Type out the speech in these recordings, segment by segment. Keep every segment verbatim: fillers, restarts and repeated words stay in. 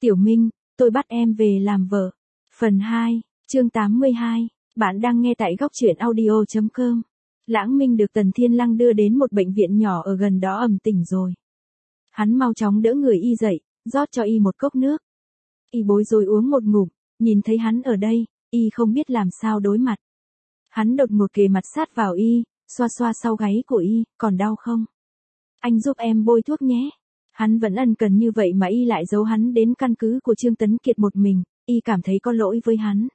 Tiểu Minh, tôi bắt em về làm vợ. Phần hai, chương tám mươi hai, bạn đang nghe tại góc truyện audio chấm com. Lãng Minh được Tần Thiên Lăng đưa đến một bệnh viện nhỏ ở gần đó ẩm tỉnh rồi. Hắn mau chóng đỡ người y dậy, rót cho y một cốc nước. Y bối rối uống một ngụm, nhìn thấy hắn ở đây, y không biết làm sao đối mặt. Hắn đột ngột kề mặt sát vào y, xoa xoa sau gáy của y, còn đau không? Anh giúp em bôi thuốc nhé. Hắn vẫn ân cần như vậy mà y lại giấu hắn đến căn cứ của Trương Tấn Kiệt một mình, y cảm thấy có lỗi với hắn.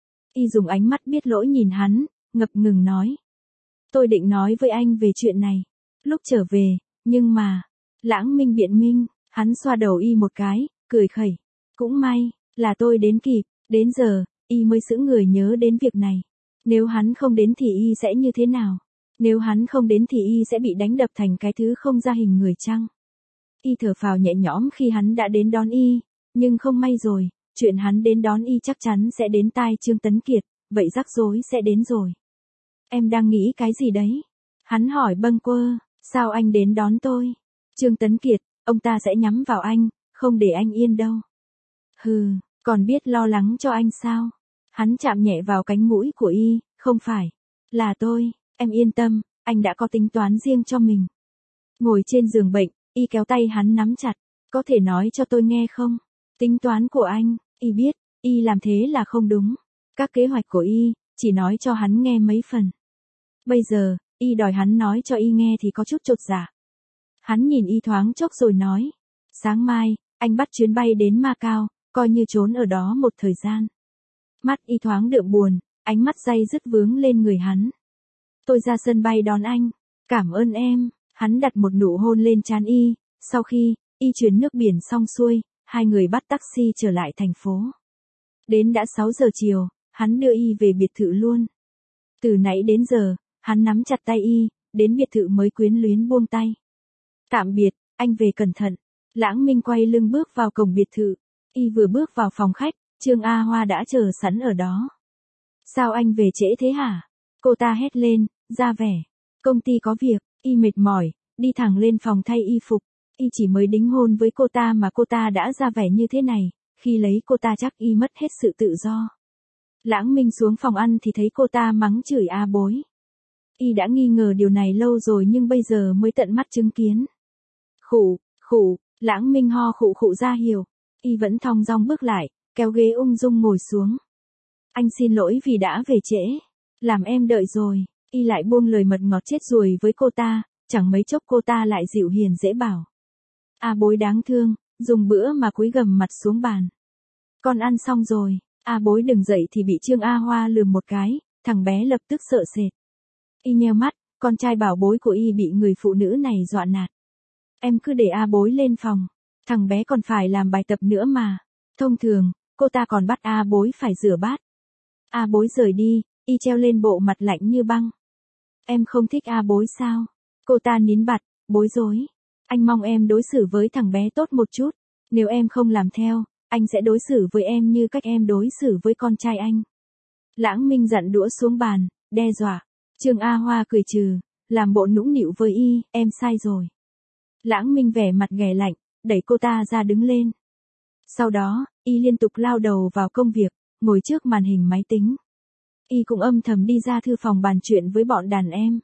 Y dùng ánh mắt biết lỗi nhìn hắn, ngập ngừng nói. Tôi định nói với anh về chuyện này, lúc trở về, nhưng mà, Lãng Minh biện minh, hắn xoa đầu y một cái, cười khẩy. Cũng may, là tôi đến kịp, đến giờ, y mới sững người nhớ đến việc này. Nếu hắn không đến thì y sẽ như thế nào? Nếu hắn không đến thì y sẽ bị đánh đập thành cái thứ không ra hình người chăng? Y thở phào nhẹ nhõm khi hắn đã đến đón y, nhưng không may rồi, chuyện hắn đến đón y chắc chắn sẽ đến tai Trương Tấn Kiệt, vậy rắc rối sẽ đến rồi. Em đang nghĩ cái gì đấy? Hắn hỏi bâng quơ, sao anh đến đón tôi? Trương Tấn Kiệt, ông ta sẽ nhắm vào anh, không để anh yên đâu. Hừ, còn biết lo lắng cho anh sao? Hắn chạm nhẹ vào cánh mũi của y, không phải, là tôi, em yên tâm, anh đã có tính toán riêng cho mình. Ngồi trên giường bệnh, y kéo tay hắn nắm chặt, có thể nói cho tôi nghe không? Tính toán của anh, y biết, y làm thế là không đúng. Các kế hoạch của y, chỉ nói cho hắn nghe mấy phần. Bây giờ, y đòi hắn nói cho y nghe thì có chút chột dạ. Hắn nhìn y thoáng chốc rồi nói, sáng mai, anh bắt chuyến bay đến Macau, coi như trốn ở đó một thời gian. Mắt y thoáng đượm buồn, ánh mắt day dứt vướng lên người hắn. Tôi ra sân bay đón anh, cảm ơn em. Hắn đặt một nụ hôn lên trán y, sau khi, y chuyển nước biển xong xuôi, hai người bắt taxi trở lại thành phố. Đến đã sáu giờ chiều, hắn đưa y về biệt thự luôn. Từ nãy đến giờ, hắn nắm chặt tay y, đến biệt thự mới quyến luyến buông tay. Tạm biệt, anh về cẩn thận. Lãng Minh quay lưng bước vào cổng biệt thự, y vừa bước vào phòng khách, Trương A Hoa đã chờ sẵn ở đó. Sao anh về trễ thế hả? Cô ta hét lên, ra vẻ. Công ty có việc. Y mệt mỏi, đi thẳng lên phòng thay y phục, y chỉ mới đính hôn với cô ta mà cô ta đã ra vẻ như thế này, khi lấy cô ta chắc y mất hết sự tự do. Lãng Minh xuống phòng ăn thì thấy cô ta mắng chửi A Bối. Y đã nghi ngờ điều này lâu rồi nhưng bây giờ mới tận mắt chứng kiến. Khụ, khụ, Lãng Minh ho khụ khụ ra hiểu, y vẫn thong dong bước lại, kéo ghế ung dung ngồi xuống. Anh xin lỗi vì đã về trễ, làm em đợi rồi. Y lại buông lời mật ngọt chết ruồi với cô ta, chẳng mấy chốc cô ta lại dịu hiền dễ bảo. A Bối đáng thương, dùng bữa mà cúi gằm mặt xuống bàn. Con ăn xong rồi, A Bối đừng dậy thì bị Trương A Hoa lườm một cái, thằng bé lập tức sợ sệt. Y nheo mắt, con trai bảo bối của y bị người phụ nữ này dọa nạt. Em cứ để A Bối lên phòng, thằng bé còn phải làm bài tập nữa mà. Thông thường, cô ta còn bắt A Bối phải rửa bát. A Bối rời đi, y treo lên bộ mặt lạnh như băng. Em không thích A Bối sao? Cô ta nín bặt, bối rối. Anh mong em đối xử với thằng bé tốt một chút. Nếu em không làm theo, anh sẽ đối xử với em như cách em đối xử với con trai anh. Lãng Minh dặn đũa xuống bàn, đe dọa. Trương A Hoa cười trừ, làm bộ nũng nịu với y, em sai rồi. Lãng Minh vẻ mặt ghẻ lạnh, đẩy cô ta ra đứng lên. Sau đó, y liên tục lao đầu vào công việc, ngồi trước màn hình máy tính. Y cũng âm thầm đi ra thư phòng bàn chuyện với bọn đàn em.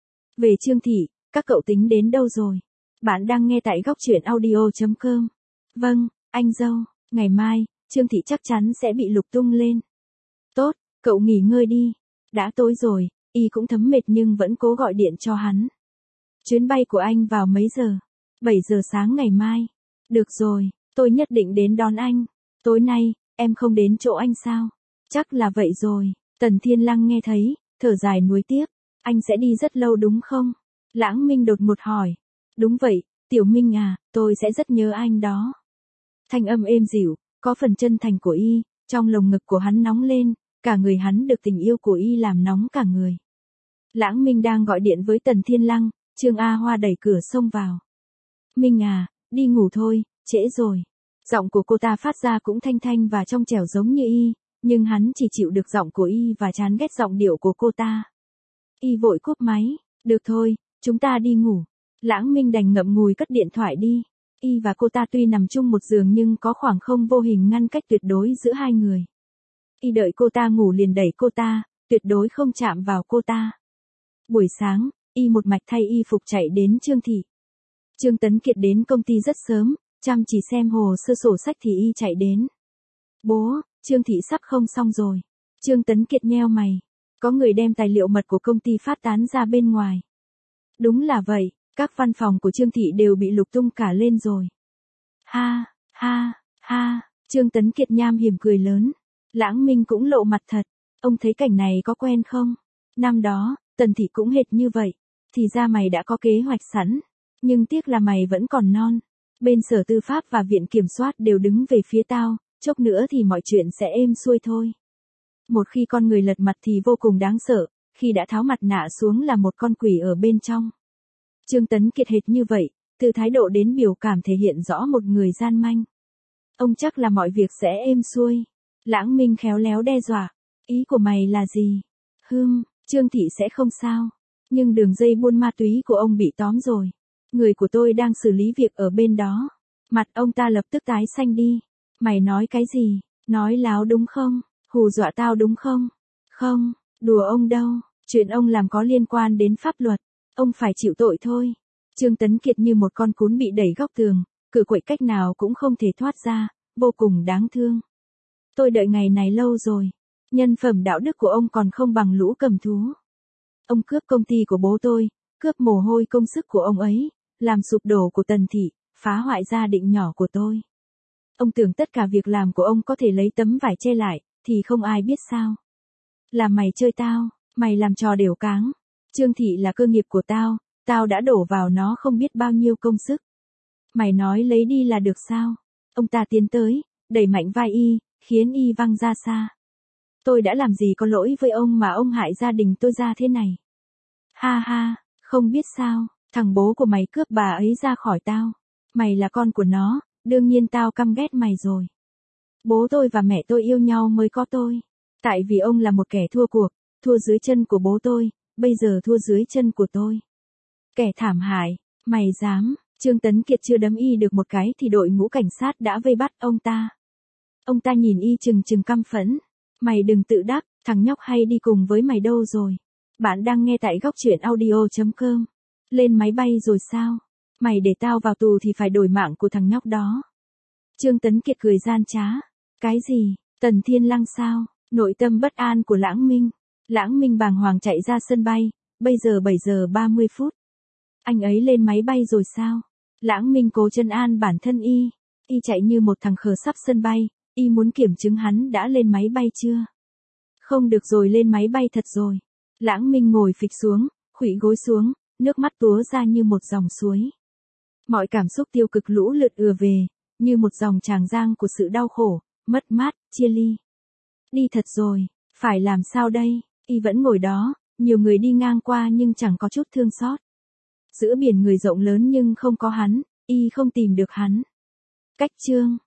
Về Trương Thị, các cậu tính đến đâu rồi? Bạn đang nghe tại góc truyện audio chấm com. Vâng, anh dâu, ngày mai, Trương Thị chắc chắn sẽ bị lục tung lên. Tốt, cậu nghỉ ngơi đi. Đã tối rồi, y cũng thấm mệt nhưng vẫn cố gọi điện cho hắn. Chuyến bay của anh vào mấy giờ? bảy giờ sáng ngày mai. Được rồi, tôi nhất định đến đón anh. Tối nay, em không đến chỗ anh sao? Chắc là vậy rồi. Tần Thiên Lăng nghe thấy, thở dài nuối tiếc. Anh sẽ đi rất lâu đúng không? Lãng Minh đột ngột hỏi. Đúng vậy, Tiểu Minh à, tôi sẽ rất nhớ anh đó. Thanh âm êm dịu, có phần chân thành của y, trong lồng ngực của hắn nóng lên, cả người hắn được tình yêu của y làm nóng cả người. Lãng Minh đang gọi điện với Tần Thiên Lăng, Trương A Hoa đẩy cửa xông vào. Minh à, đi ngủ thôi, trễ rồi. Giọng của cô ta phát ra cũng thanh thanh và trong trẻo giống như y, nhưng hắn chỉ chịu được giọng của y và chán ghét giọng điệu của cô ta. Y vội cúp máy, được thôi, chúng ta đi ngủ. Lãng Minh đành ngậm ngùi cất điện thoại đi. Y và cô ta tuy nằm chung một giường nhưng có khoảng không vô hình ngăn cách tuyệt đối giữa hai người. Y đợi cô ta ngủ liền đẩy cô ta, tuyệt đối không chạm vào cô ta. Buổi sáng, Y một mạch thay y phục chạy đến Trương Thị. Trương Tấn Kiệt đến công ty rất sớm, chăm chỉ xem hồ sơ sổ sách thì Y chạy đến. Bố, Trương Thị sắp không xong rồi. Trương Tấn Kiệt nheo mày. Có người đem tài liệu mật của công ty phát tán ra bên ngoài. Đúng là vậy, các văn phòng của Trương Thị đều bị lục tung cả lên rồi. Ha, ha, ha, Trương Tấn Kiệt nham hiểm cười lớn. Lãng Minh cũng lộ mặt thật. Ông thấy cảnh này có quen không? Năm đó, Tần Thị cũng hệt như vậy. Thì ra mày đã có kế hoạch sẵn. Nhưng tiếc là mày vẫn còn non. Bên Sở Tư pháp và Viện Kiểm soát đều đứng về phía tao. Chốc nữa thì mọi chuyện sẽ êm xuôi thôi. Một khi con người lật mặt thì vô cùng đáng sợ. Khi đã tháo mặt nạ xuống là một con quỷ ở bên trong. Trương Tấn Kiệt hệt như vậy. Từ thái độ đến biểu cảm thể hiện rõ một người gian manh. Ông chắc là mọi việc sẽ êm xuôi. Lãng Minh khéo léo đe dọa. Ý của mày là gì? Hừm, Trương Thị sẽ không sao. Nhưng đường dây buôn ma túy của ông bị tóm rồi. Người của tôi đang xử lý việc ở bên đó. Mặt ông ta lập tức tái xanh đi. Mày nói cái gì? Nói láo đúng không? Hù dọa tao đúng không? Không, đùa ông đâu. Chuyện ông làm có liên quan đến pháp luật. Ông phải chịu tội thôi. Trương Tấn Kiệt như một con cún bị đẩy góc tường. Cự quậy cách nào cũng không thể thoát ra. Vô cùng đáng thương. Tôi đợi ngày này lâu rồi. Nhân phẩm đạo đức của ông còn không bằng lũ cầm thú. Ông cướp công ty của bố tôi, cướp mồ hôi công sức của ông ấy, làm sụp đổ của Tần Thị, phá hoại gia đình nhỏ của tôi. Ông tưởng tất cả việc làm của ông có thể lấy tấm vải che lại, thì không ai biết sao. Là mày chơi tao, mày làm trò đều cáng. Trương Thị là cơ nghiệp của tao, tao đã đổ vào nó không biết bao nhiêu công sức. Mày nói lấy đi là được sao? Ông ta tiến tới, đẩy mạnh vai Y, khiến Y văng ra xa. Tôi đã làm gì có lỗi với ông mà ông hại gia đình tôi ra thế này? Ha ha, không biết sao, thằng bố của mày cướp bà ấy ra khỏi tao. Mày là con của nó, đương nhiên tao căm ghét mày rồi. Bố tôi và mẹ tôi yêu nhau mới có tôi. Tại vì ông là một kẻ thua cuộc, thua dưới chân của bố tôi, bây giờ thua dưới chân của tôi. Kẻ thảm hại, mày dám, Trương Tấn Kiệt chưa đấm Y được một cái thì đội ngũ cảnh sát đã vây bắt ông ta. Ông ta nhìn Y chừng chừng căm phẫn. Mày đừng tự đắc, thằng nhóc hay đi cùng với mày đâu rồi? Bạn đang nghe tại góc truyện audio chấm com. Lên máy bay rồi sao? Mày để tao vào tù thì phải đổi mạng của thằng nhóc đó. Trương Tấn Kiệt cười gian trá. Cái gì? Tần Thiên Lăng sao? Nội tâm bất an của Lãng Minh. Lãng Minh bàng hoàng chạy ra sân bay. Bây giờ bảy giờ ba mươi phút. Anh ấy lên máy bay rồi sao? Lãng Minh cố trấn an bản thân Y. Y chạy như một thằng khờ sắp sân bay. Y muốn kiểm chứng hắn đã lên máy bay chưa? Không được rồi, lên máy bay thật rồi. Lãng Minh ngồi phịch xuống, khuỵu gối xuống, nước mắt túa ra như một dòng suối. Mọi cảm xúc tiêu cực lũ lượt ùa về, như một dòng tràng giang của sự đau khổ, mất mát, chia ly. Đi thật rồi, phải làm sao đây? Y vẫn ngồi đó, nhiều người đi ngang qua nhưng chẳng có chút thương xót. Giữa biển người rộng lớn nhưng không có hắn, Y không tìm được hắn. Cách chương